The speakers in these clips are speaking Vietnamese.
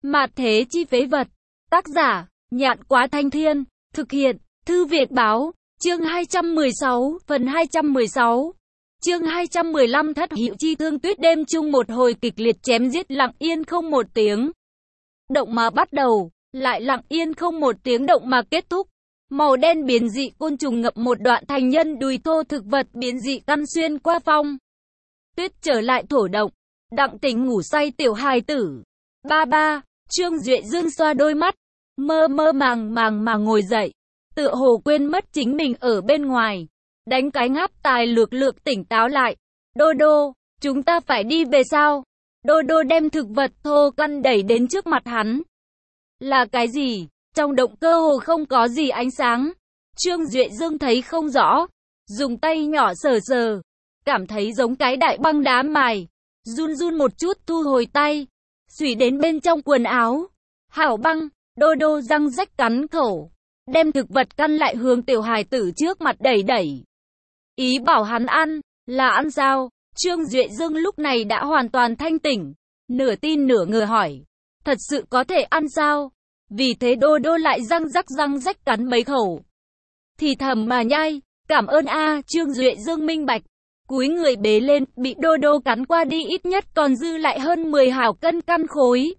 Mạt thế chi phế vật. Tác giả, Nhạn Quá Thanh Thiên. Thực hiện, Thư Việt Báo. Chương 216, phần 216. Chương 215 Thất Hữu Chi Thương Tuyết. Đêm chung một hồi kịch liệt chém giết lặng yên không một tiếng động mà bắt đầu, lại lặng yên không một tiếng động mà kết thúc. Màu đen biến dị côn trùng ngập một đoạn thành nhân đùi thô thực vật biến dị căn xuyên qua phong tuyết trở lại thổ động. Đặng Tình ngủ say tiểu hài tử. Ba. Trương Duệ Dương xoa đôi mắt, mơ mơ màng màng mà ngồi dậy, tựa hồ quên mất chính mình ở bên ngoài. Đánh cái ngáp tài lược lược tỉnh táo lại. Đô đô, chúng ta phải đi về sao? Đô đô đem thực vật thô căn đẩy đến trước mặt hắn. Là cái gì? Trong động cơ hồ không có gì ánh sáng. Trương Duệ Dương thấy không rõ, dùng tay nhỏ sờ sờ, cảm thấy giống cái đại băng đá mài, run run một chút thu hồi tay, xùy đến bên trong quần áo. Hảo băng. Đô đô răng rách cắn khẩu, đem thực vật căn lại hướng tiểu hài tử trước mặt đẩy đẩy. Ý bảo hắn ăn, là ăn sao? Trương Duệ Dương lúc này đã hoàn toàn thanh tỉnh, nửa tin nửa ngờ hỏi, thật sự có thể ăn sao? Vì thế đô đô lại răng rách cắn mấy khẩu, thì thầm mà nhai. Cảm ơn a. Trương Duệ Dương minh bạch, cúi người bế lên, bị đô đô cắn qua đi ít nhất còn dư lại hơn 10 hào cân căn khối.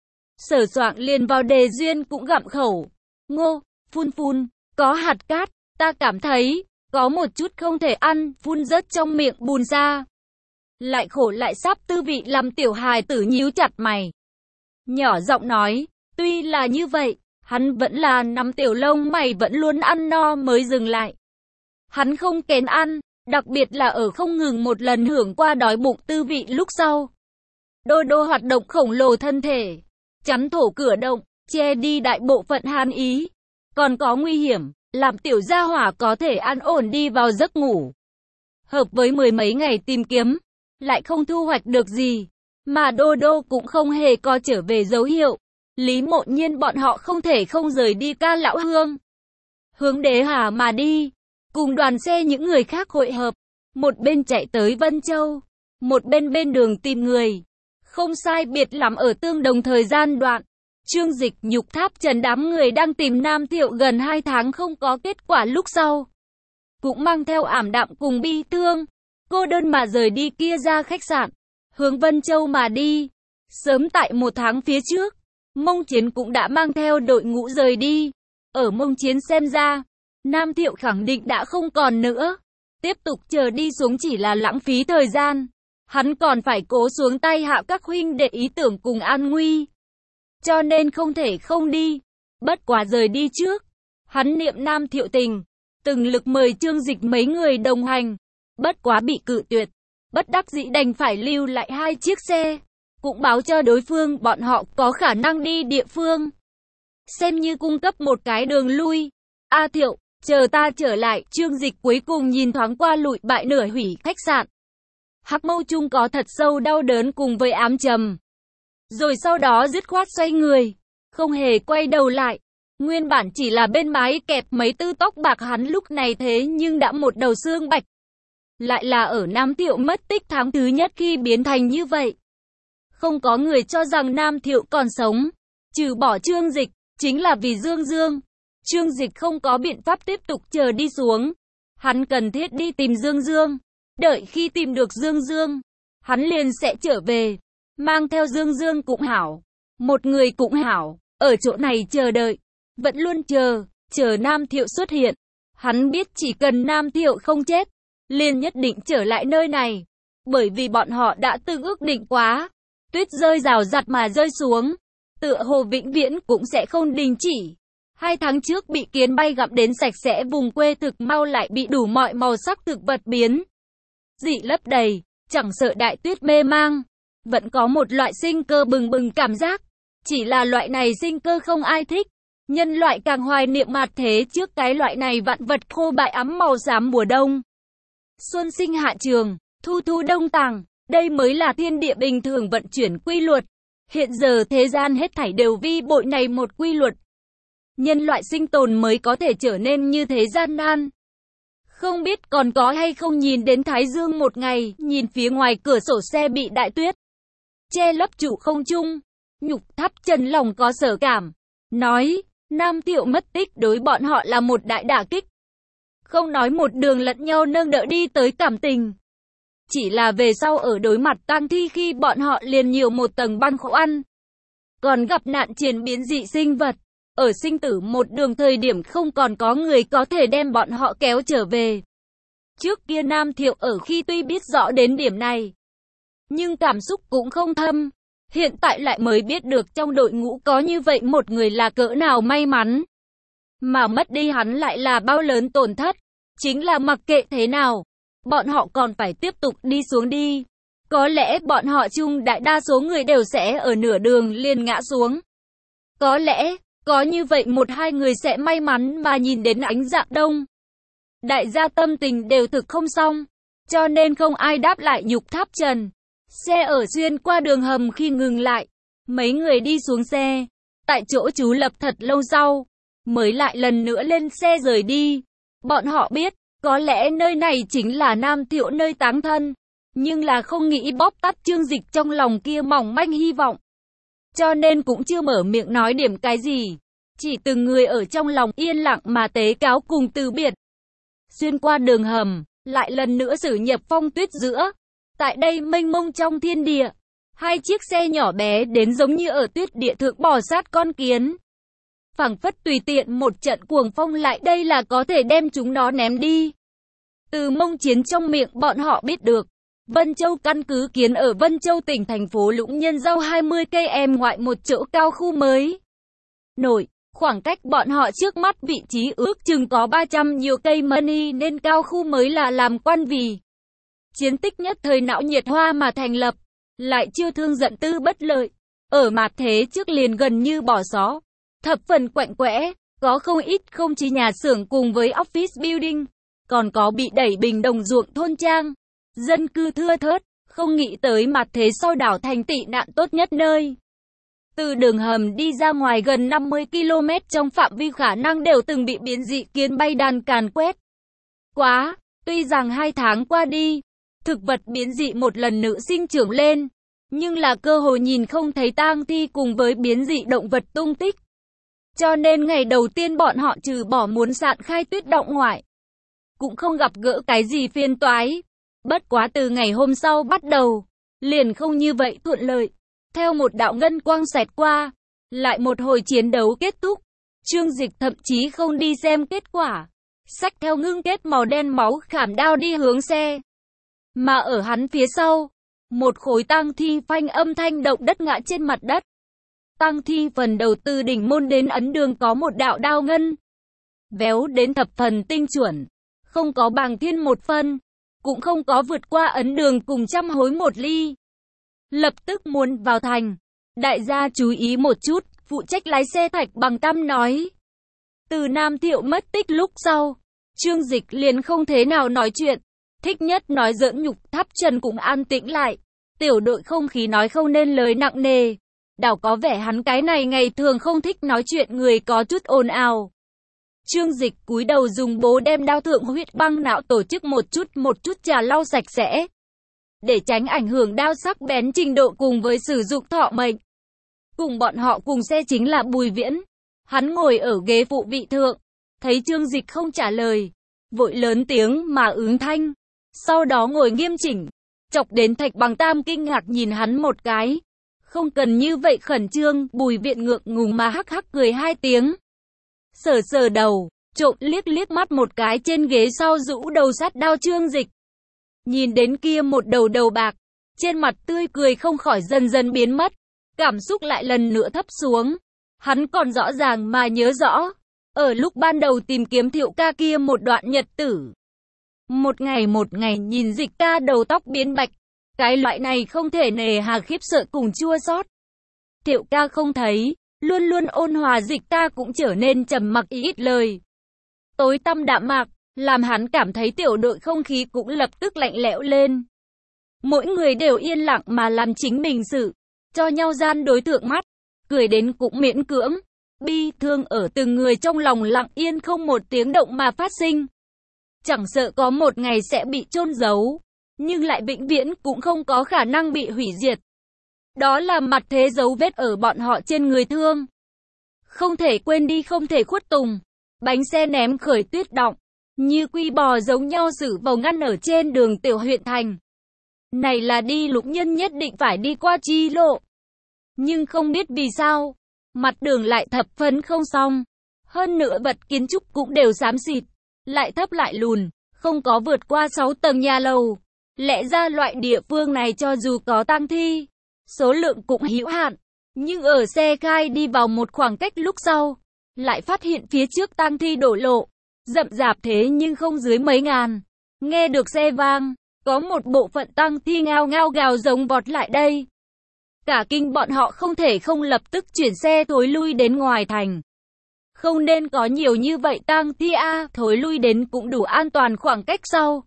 Sở soạng liền vào đề duyên cũng gặm khẩu. Ngô, phun, có hạt cát, ta cảm thấy có một chút không thể ăn, phun rớt trong miệng bùn ra. Lại khổ lại sắp tư vị làm tiểu hài tử nhíu chặt mày. Nhỏ giọng nói, tuy là như vậy, hắn vẫn là nắm tiểu lông mày vẫn luôn ăn no mới dừng lại. Hắn không kén ăn, đặc biệt là ở không ngừng một lần hưởng qua đói bụng tư vị lúc sau. Đô đô hoạt động khổng lồ thân thể, chắn thổ cửa động, che đi đại bộ phận hàn ý. Còn có nguy hiểm, làm tiểu gia hỏa có thể an ổn đi vào giấc ngủ. Hợp với mười mấy ngày tìm kiếm, lại không thu hoạch được gì, mà đô đô cũng không hề có trở về dấu hiệu. Lý Mộ Nhiên bọn họ không thể không rời đi Ca Lão Hương, hướng Đế Hà mà đi, cùng đoàn xe những người khác hội hợp, một bên chạy tới Vân Châu, một bên đường tìm người. Không sai biệt lắm ở tương đồng thời gian đoạn, Trương Dịch, Nhục Tháp Trần đám người đang tìm Nam Thiệu gần 2 tháng không có kết quả lúc sau, cũng mang theo ảm đạm cùng bi thương, cô đơn mà rời đi kia ra khách sạn, hướng Vân Châu mà đi. Sớm tại 1 tháng phía trước, Mông Chiến cũng đã mang theo đội ngũ rời đi. Ở Mông Chiến xem ra, Nam Thiệu khẳng định đã không còn nữa. Tiếp tục chờ đi xuống chỉ là lãng phí thời gian. Hắn còn phải cố xuống tay hạ các huynh đệ ý tưởng cùng an nguy, cho nên không thể không đi. Bất quá rời đi trước, hắn niệm Nam Thiệu tình, từng lực mời Trương Dịch mấy người đồng hành. Bất quá bị cự tuyệt, bất đắc dĩ đành phải lưu lại 2 chiếc xe, cũng báo cho đối phương bọn họ có khả năng đi địa phương, xem như cung cấp một cái đường lui. A Thiệu, chờ ta trở lại. Trương Dịch cuối cùng nhìn thoáng qua lụi bại nửa hủy khách sạn, hắc mâu chung có thật sâu đau đớn cùng với ám trầm, rồi sau đó dứt khoát xoay người, không hề quay đầu lại. Nguyên bản chỉ là bên mái kẹp mấy tư tóc bạc hắn lúc này thế nhưng đã một đầu xương bạch. Lại là ở Nam Thiệu mất tích tháng thứ nhất khi biến thành như vậy. Không có người cho rằng Nam Thiệu còn sống, trừ bỏ Trương Dịch, chính là vì Dương Dương. Trương Dịch không có biện pháp tiếp tục chờ đi xuống, hắn cần thiết đi tìm Dương Dương. Đợi khi tìm được Dương Dương, hắn liền sẽ trở về, mang theo Dương Dương cũng hảo, một người cũng hảo, ở chỗ này chờ đợi, vẫn luôn chờ Nam Thiệu xuất hiện. Hắn biết chỉ cần Nam Thiệu không chết, liền nhất định trở lại nơi này, bởi vì bọn họ đã từng ước định quá, tuyết rơi rào rạt mà rơi xuống, tựa hồ vĩnh viễn cũng sẽ không đình chỉ. 2 tháng trước bị kiến bay gặm đến sạch sẽ vùng quê thực mau lại bị đủ mọi màu sắc thực vật biến dị lấp đầy, chẳng sợ đại tuyết mê mang, vẫn có một loại sinh cơ bừng bừng cảm giác. Chỉ là loại này sinh cơ không ai thích, nhân loại càng hoài niệm mạt thế trước cái loại này vạn vật khô bại ấm màu xám mùa đông. Xuân sinh hạ trường, thu thu đông tàng, đây mới là thiên địa bình thường vận chuyển quy luật. Hiện giờ thế gian hết thảy đều vi bội này một quy luật, nhân loại sinh tồn mới có thể trở nên như thế gian nan. Không biết còn có hay không nhìn đến Thái Dương một ngày, nhìn phía ngoài cửa sổ xe bị đại tuyết che lấp trụ không trung, Nhục Tháp Trần lòng có sở cảm, nói, Nam Thiệu mất tích đối bọn họ là một đại đả kích. Không nói một đường lẫn nhau nâng đỡ đi tới cảm tình. Chỉ là về sau ở đối mặt tang thi khi bọn họ liền nhiều một tầng băn khoăn. Còn gặp nạn chiến biến dị sinh vật, ở sinh tử một đường thời điểm không còn có người có thể đem bọn họ kéo trở về. Trước kia Nam Thiệu ở khi tuy biết rõ đến điểm này, nhưng cảm xúc cũng không thâm. Hiện tại lại mới biết được trong đội ngũ có như vậy một người là cỡ nào may mắn. Mà mất đi hắn lại là bao lớn tổn thất. Chính là mặc kệ thế nào, bọn họ còn phải tiếp tục đi xuống đi. Có lẽ bọn họ chung đại đa số người đều sẽ ở nửa đường liền ngã xuống. Có lẽ, có như vậy một hai người sẽ may mắn mà nhìn đến ánh dạng đông. Đại gia tâm tình đều thực không xong, cho nên không ai đáp lại Nhục Tháp Trần. Xe ở xuyên qua đường hầm khi ngừng lại, mấy người đi xuống xe, tại chỗ trú lập thật lâu sau, mới lại lần nữa lên xe rời đi. Bọn họ biết, có lẽ nơi này chính là Nam Thiệu nơi táng thân, nhưng là không nghĩ bóp tắt Trương Dịch trong lòng kia mỏng manh hy vọng. Cho nên cũng chưa mở miệng nói điểm cái gì, chỉ từng người ở trong lòng yên lặng mà tế cáo cùng từ biệt. Xuyên qua đường hầm, lại lần nữa xử nhập phong tuyết giữa. Tại đây mênh mông trong thiên địa, hai chiếc xe nhỏ bé đến giống như ở tuyết địa thượng bò sát con kiến. Phảng phất tùy tiện một trận cuồng phong lại đây là có thể đem chúng nó ném đi. Từ Mông Chiến trong miệng bọn họ biết được, Vân Châu căn cứ kiến ở Vân Châu tỉnh thành phố Lũng Nhân Giao 20 km ngoại một chỗ cao khu mới nổi. Khoảng cách bọn họ trước mắt vị trí ước chừng có 300 nhiều cây money nên cao khu mới là làm quan vì chiến tích nhất thời não nhiệt hoa mà thành lập, lại chiêu thương giận tư bất lợi. Ở mặt thế trước liền gần như bỏ xó, thập phần quạnh quẽ, có không ít không chỉ nhà xưởng cùng với office building, còn có bị đẩy bình đồng ruộng thôn trang, dân cư thưa thớt, không nghĩ tới mặt thế sau đảo thành tị nạn tốt nhất nơi. Từ đường hầm đi ra ngoài gần 50 km trong phạm vi khả năng đều từng bị biến dị kiến bay đàn càn quét. Quá, tuy rằng 2 tháng qua đi, thực vật biến dị một lần nữa sinh trưởng lên, nhưng là cơ hội nhìn không thấy tang thi cùng với biến dị động vật tung tích. Cho nên ngày đầu tiên bọn họ trừ bỏ muốn sạn khai tuyết động ngoại, cũng không gặp gỡ cái gì phiền toái. Bất quá từ ngày hôm sau bắt đầu, liền không như vậy thuận lợi. Theo một đạo ngân quang xẹt qua, lại một hồi chiến đấu kết thúc. Trương Dịch thậm chí không đi xem kết quả, xách theo ngưng kết màu đen máu khảm đao đi hướng xe. Mà ở hắn phía sau, một khối tang thi phanh âm thanh động đất ngã trên mặt đất. Tang thi phần đầu từ đỉnh môn đến ấn đường có một đạo đao ngân, véo đến thập phần tinh chuẩn, không có bàng thiên một phân, cũng không có vượt qua ấn đường cùng trăm hối một ly. Lập tức muốn vào thành. Đại gia chú ý một chút, phụ trách lái xe Thạch Bằng Tam nói. Từ Nam Thiệu mất tích lúc sau, Trương Dịch liền không thế nào nói chuyện, thích nhất nói giỡn. Nhục Tháp Trần cũng an tĩnh lại. Tiểu đội không khí nói không nên lời nặng nề. Đảo có vẻ hắn cái này ngày thường không thích nói chuyện người có chút ồn ào. Trương Dịch cúi đầu dùng bố đem đao thượng huyết băng não tổ chức một chút trà lau sạch sẽ, để tránh ảnh hưởng đao sắc bén trình độ cùng với sử dụng thọ mệnh. Cùng bọn họ cùng xe chính là Bùi Viễn. Hắn ngồi ở ghế phụ vị thượng, thấy Trương Dịch không trả lời, vội lớn tiếng mà ứng thanh. Sau đó ngồi nghiêm chỉnh, chọc đến Thạch Bằng Tam kinh ngạc nhìn hắn một cái. Không cần như vậy khẩn trương. Bùi Viễn ngượng ngùng mà hắc hắc cười 2 tiếng. Sờ sờ đầu, trộm liếc mắt một cái trên ghế sau rũ đầu sát đao Trương Dịch. Nhìn đến kia một đầu bạc, trên mặt tươi cười không khỏi dần dần biến mất, cảm xúc lại lần nữa thấp xuống. Hắn còn rõ ràng mà nhớ rõ, ở lúc ban đầu tìm kiếm Thiệu ca kia một đoạn nhật tử. Một ngày nhìn Dịch ca đầu tóc biến bạch, cái loại này không thể nề hà khiếp sợ cùng chua xót. Thiệu ca không thấy, luôn luôn ôn hòa Dịch ca cũng trở nên trầm mặc ít lời. Tối tăm đạm mạc, làm hắn cảm thấy tiểu đội không khí cũng lập tức lạnh lẽo lên. Mỗi người đều yên lặng mà làm chính mình sự, cho nhau gian đối tượng mắt, cười đến cũng miễn cưỡng. Bi thương ở từng người trong lòng lặng yên không một tiếng động mà phát sinh. Chẳng sợ có một ngày sẽ bị chôn giấu, nhưng lại vĩnh viễn cũng không có khả năng bị hủy diệt. Đó là mặt thế dấu vết ở bọn họ trên người thương. Không thể quên đi, không thể khuất tùng. Bánh xe ném khởi tuyết động, như quy bò giống nhau xử vào ngăn ở trên đường tiểu huyện thành. Này là đi Lục Nhân nhất định phải đi qua chi lộ. Nhưng không biết vì sao, mặt đường lại thập phân không xong. Hơn nữa vật kiến trúc cũng đều xám xịt, lại thấp lại lùn, không có vượt qua 6 tầng nhà lầu. Lẽ ra loại địa phương này cho dù có tang thi, số lượng cũng hữu hạn. Nhưng ở xe khai đi vào một khoảng cách lúc sau, lại phát hiện phía trước tang thi đổ lộ, rậm rạp thế nhưng không dưới mấy ngàn. Nghe được xe vang, có một bộ phận tang thi ngao ngao gào giống vọt lại đây. Cả kinh bọn họ không thể không lập tức chuyển xe thối lui đến ngoài thành. Không nên có nhiều như vậy tang thi thối lui đến cũng đủ an toàn khoảng cách sau.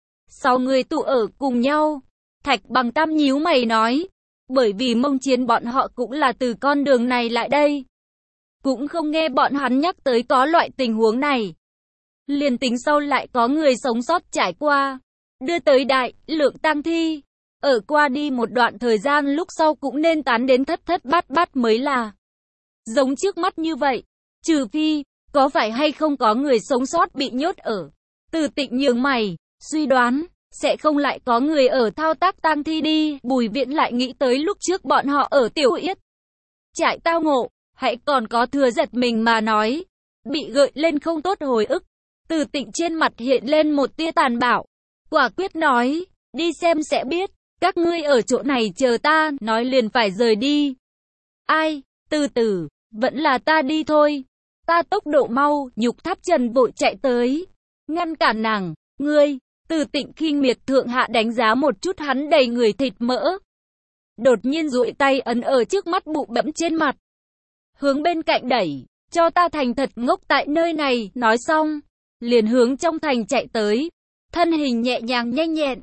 6 người tụ ở cùng nhau, Thạch Bằng Tam nhíu mày nói, bởi vì Mông Chiến bọn họ cũng là từ con đường này lại đây. Cũng không nghe bọn hắn nhắc tới có loại tình huống này. Liền tính sau lại có người sống sót trải qua, đưa tới đại lượng tang thi. Ở qua đi một đoạn thời gian lúc sau cũng nên tán đến thất thất bát bát mới là. Giống trước mắt như vậy, trừ phi, có phải hay không có người sống sót bị nhốt ở. Từ Tịnh nhướng mày, suy đoán, sẽ không lại có người ở thao tác tang thi đi. Bùi Viễn lại nghĩ tới lúc trước bọn họ ở Tiểu Yết trại tao ngộ, hãy còn có thừa giật mình mà nói. Bị gợi lên không tốt hồi ức. Từ Tịnh trên mặt hiện lên một tia tàn bạo, quả quyết nói, đi xem sẽ biết. Các ngươi ở chỗ này chờ ta, nói liền phải rời đi. Ai, từ từ, vẫn là ta đi thôi. Ta tốc độ mau, Nhục Tháp Trần vội chạy tới, ngăn cản nàng. Ngươi, Từ Tịnh khinh miệt thượng hạ đánh giá một chút hắn đầy người thịt mỡ. Đột nhiên duỗi tay ấn ở trước mắt bụ bẫm trên mặt. Hướng bên cạnh đẩy, cho ta thành thật ngốc tại nơi này, nói xong. Liền hướng trong thành chạy tới, thân hình nhẹ nhàng nhanh nhẹn.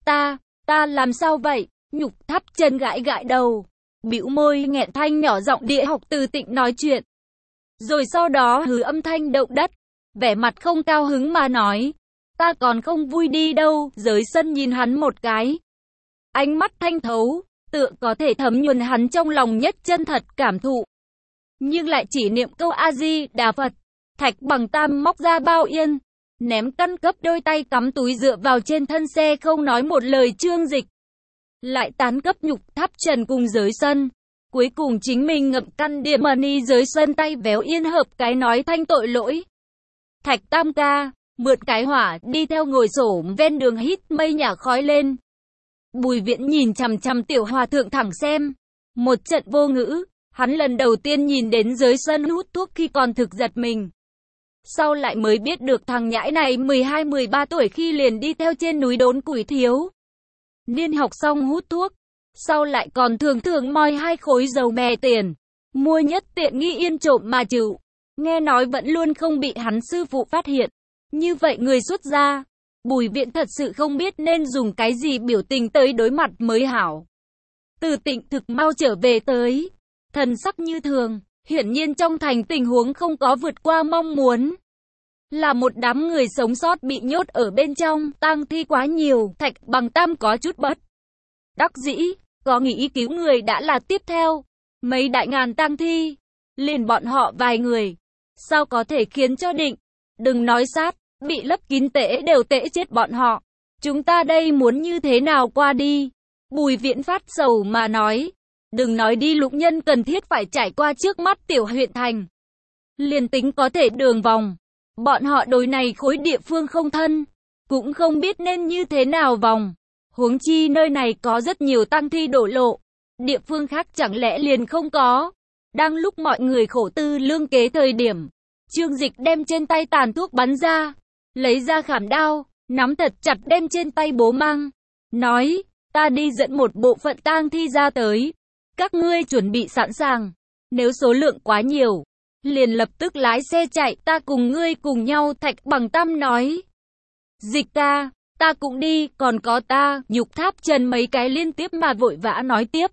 Ta làm sao vậy? Nhục Tháp Trần gãi gãi đầu, bĩu môi nghẹn thanh nhỏ giọng địa học Từ Tịnh nói chuyện. Rồi sau đó hừ âm thanh động đất, vẻ mặt không cao hứng mà nói, ta còn không vui đi đâu. Giới Sân nhìn hắn một cái, ánh mắt thanh thấu, tựa có thể thấm nhuần hắn trong lòng nhất chân thật cảm thụ. Nhưng lại chỉ niệm câu A Di Đà Phật. Thạch Bằng Tam móc ra bao yên, ném căn cấp, đôi tay cắm túi dựa vào trên thân xe không nói một lời. Trương Dịch lại tán cấp Nhục Tháp Trần cùng Giới Sân. Cuối cùng chính mình ngậm căn địa money. Giới Sân tay véo yên hợp cái nói thanh tội lỗi. Thạch Tam ca, mượn cái hỏa, đi theo ngồi xổm ven đường hít mây nhả khói lên. Bùi Viễn nhìn chằm chằm Tiểu Hòa Thượng thẳng xem, một trận vô ngữ. Hắn lần đầu tiên nhìn đến Giới Sân hút thuốc khi còn thực giật mình. Sau lại mới biết được thằng nhãi này 12-13 tuổi khi liền đi theo trên núi đốn củi thiếu niên học xong hút thuốc. Sau lại còn thường thường moi 2 khối dầu mè tiền, mua nhất tiện nghi yên trộm mà chịu. Nghe nói vẫn luôn không bị hắn sư phụ phát hiện. Như vậy người xuất gia, Bùi Viễn thật sự không biết nên dùng cái gì biểu tình tới đối mặt mới hảo. Từ Tịnh thực mau trở về tới, thần sắc như thường. Hiển nhiên trong thành tình huống không có vượt qua mong muốn. Là một đám người sống sót bị nhốt ở bên trong, tang thi quá nhiều. Thạch Bằng Tam có chút bất đắc dĩ, có nghĩ cứu người đã là tiếp theo. Mấy đại ngàn tang thi, liền bọn họ vài người, sao có thể khiến cho Định, đừng nói sát, bị lấp kín tễ đều tễ chết bọn họ. Chúng ta đây muốn như thế nào qua đi? Bùi Viễn phát sầu mà nói. Đừng nói đi Lục Nhân cần thiết phải trải qua trước mắt tiểu huyện thành. Liền tính có thể đường vòng, bọn họ đối này khối địa phương không thân, cũng không biết nên như thế nào vòng. Huống chi nơi này có rất nhiều tang thi đổ lộ, địa phương khác chẳng lẽ liền không có. Đang lúc mọi người khổ tư lương kế thời điểm, Trương Dịch đem trên tay tàn thuốc bắn ra, lấy ra khảm đao, nắm thật chặt đem trên tay bố mang, nói, ta đi dẫn một bộ phận tang thi ra tới. Các ngươi chuẩn bị sẵn sàng, nếu số lượng quá nhiều, liền lập tức lái xe chạy, ta cùng ngươi cùng nhau. Thạch Bằng Tam nói, Dịch ca, ta cũng đi, còn có ta. Nhục Tháp Trần mấy cái liên tiếp mà vội vã nói tiếp.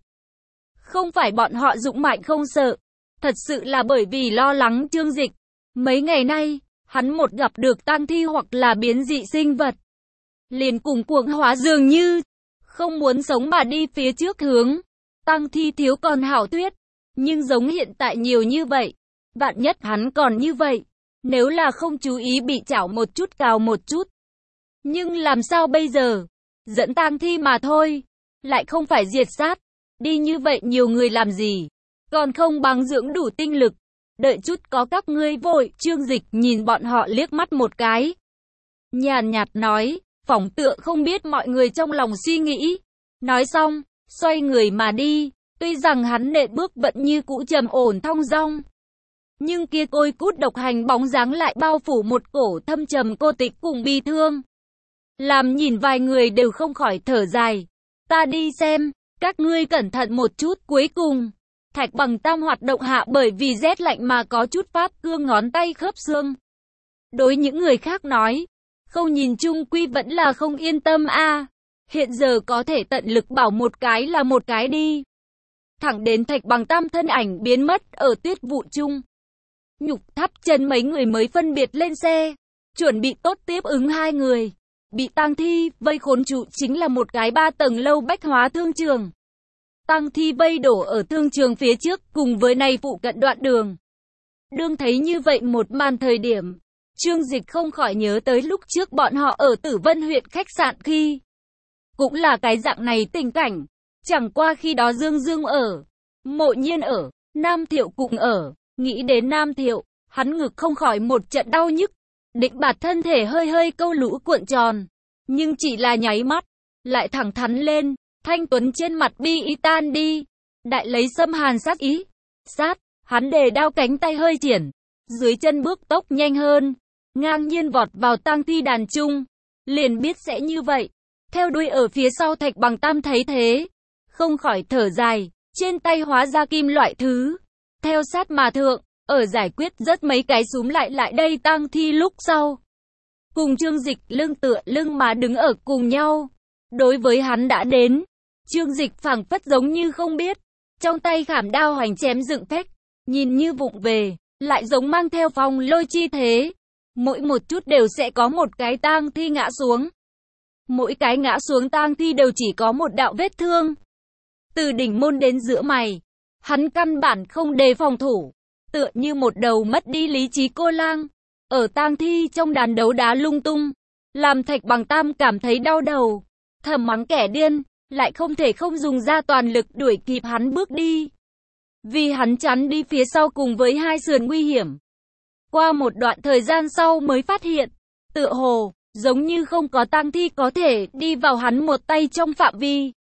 Không phải bọn họ dũng mạnh không sợ, thật sự là bởi vì lo lắng Trương Dịch. Mấy ngày nay, hắn một gặp được tang thi hoặc là biến dị sinh vật, liền cùng cuồng hóa dường như, không muốn sống mà đi phía trước hướng. Tang thi thiếu còn hảo thuyết, nhưng giống hiện tại nhiều như vậy, vạn nhất hắn còn như vậy, nếu là không chú ý bị chảo một chút cào một chút. Nhưng làm sao bây giờ? Dẫn tang thi mà thôi, lại không phải diệt sát, đi như vậy nhiều người làm gì? Còn không bằng dưỡng đủ tinh lực, đợi chút có các ngươi vội. Trương Dịch nhìn bọn họ liếc mắt một cái, nhàn nhạt nói, phỏng tựa không biết mọi người trong lòng suy nghĩ. Nói xong, xoay người mà đi, tuy rằng hắn nện bước vẫn như cũ trầm ổn thong dong, nhưng kia côi cút độc hành bóng dáng lại bao phủ một cổ thâm trầm cô tịch cùng bi thương, làm nhìn vài người đều không khỏi thở dài. Ta đi xem, các ngươi cẩn thận một chút. Cuối cùng, Thạch Bằng Tam hoạt động hạ bởi vì rét lạnh mà có chút phát cương ngón tay khớp xương. Đối những người khác nói, không nhìn chung quy vẫn là không yên tâm a. Hiện giờ có thể tận lực bảo một cái là một cái đi. Thẳng đến Thạch Bằng Tam thân ảnh biến mất ở tuyết vụ chung. Nhục thắp chân mấy người mới phân biệt lên xe, chuẩn bị tốt tiếp ứng hai người. Bị tang thi vây khốn trụ chính là một cái 3 tầng lâu bách hóa thương trường. Tang thi vây đổ ở thương trường phía trước cùng với này phụ cận đoạn đường. Đương thấy như vậy một màn thời điểm, Trương Dịch không khỏi nhớ tới lúc trước bọn họ ở Tử Vân huyện khách sạn khi cũng là cái dạng này tình cảnh. Chẳng qua khi đó Dương Dương ở, Mộ Nhiên ở, Nam Thiệu cũng ở. Nghĩ đến Nam Thiệu, hắn ngực không khỏi một trận đau nhức. Định bạt thân thể hơi hơi câu lũ cuộn tròn, nhưng chỉ là nháy mắt, lại thẳng thắn lên, thanh tuấn trên mặt bi ý tan đi, đại lấy xâm hàn sát ý. Sát, hắn đề đao cánh tay hơi triển, dưới chân bước tốc nhanh hơn, ngang nhiên vọt vào tang thi đàn chung, liền biết sẽ như vậy. Theo đuôi ở phía sau Thạch Bằng Tam thấy thế, không khỏi thở dài, trên tay hóa ra kim loại thứ, theo sát mà thượng. Ở giải quyết rất mấy cái súm lại đây tang thi lúc sau, cùng Trương Dịch lưng tựa lưng mà đứng ở cùng nhau. Đối với hắn đã đến, Trương Dịch phảng phất giống như không biết, trong tay khảm đao hoành chém dựng phách, nhìn như vụng về, lại giống mang theo phong lôi chi thế. Mỗi một chút đều sẽ có một cái tang thi ngã xuống. Mỗi cái ngã xuống tang thi đều chỉ có một đạo vết thương. Từ đỉnh môn đến giữa mày, hắn căn bản không đề phòng thủ. Tựa như một đầu mất đi lý trí cô lang, ở tang thi trong đàn đấu đá lung tung, làm Thạch Bằng Tam cảm thấy đau đầu, thầm mắng kẻ điên, lại không thể không dùng ra toàn lực đuổi kịp hắn bước đi. Vì hắn chắn đi phía sau cùng với hai sườn nguy hiểm. Qua một đoạn thời gian sau mới phát hiện, tựa hồ, giống như không có tang thi có thể đi vào hắn một tay trong phạm vi.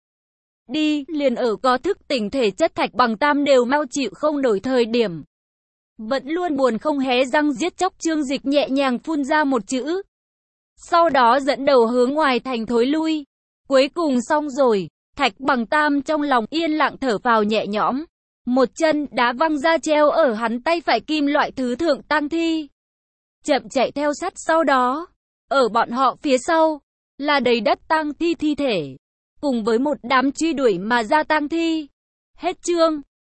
Đi, liền ở có thức tỉnh thể chất Thạch Bằng Tam đều mau chịu không nổi thời điểm. Vẫn luôn buồn không hé răng giết chóc. Trương Dịch nhẹ nhàng phun ra một chữ, sau đó dẫn đầu hướng ngoài thành thối lui. Cuối cùng xong rồi, Thạch Bằng Tam trong lòng yên lặng thở phào nhẹ nhõm. Một chân đá văng ra treo ở hắn tay phải kim loại thứ thượng tang thi, chậm chạy theo sát sau đó. Ở bọn họ phía sau, là đầy đất tang thi thi thể, cùng với một đám truy đuổi mà ra tang thi. Hết chương.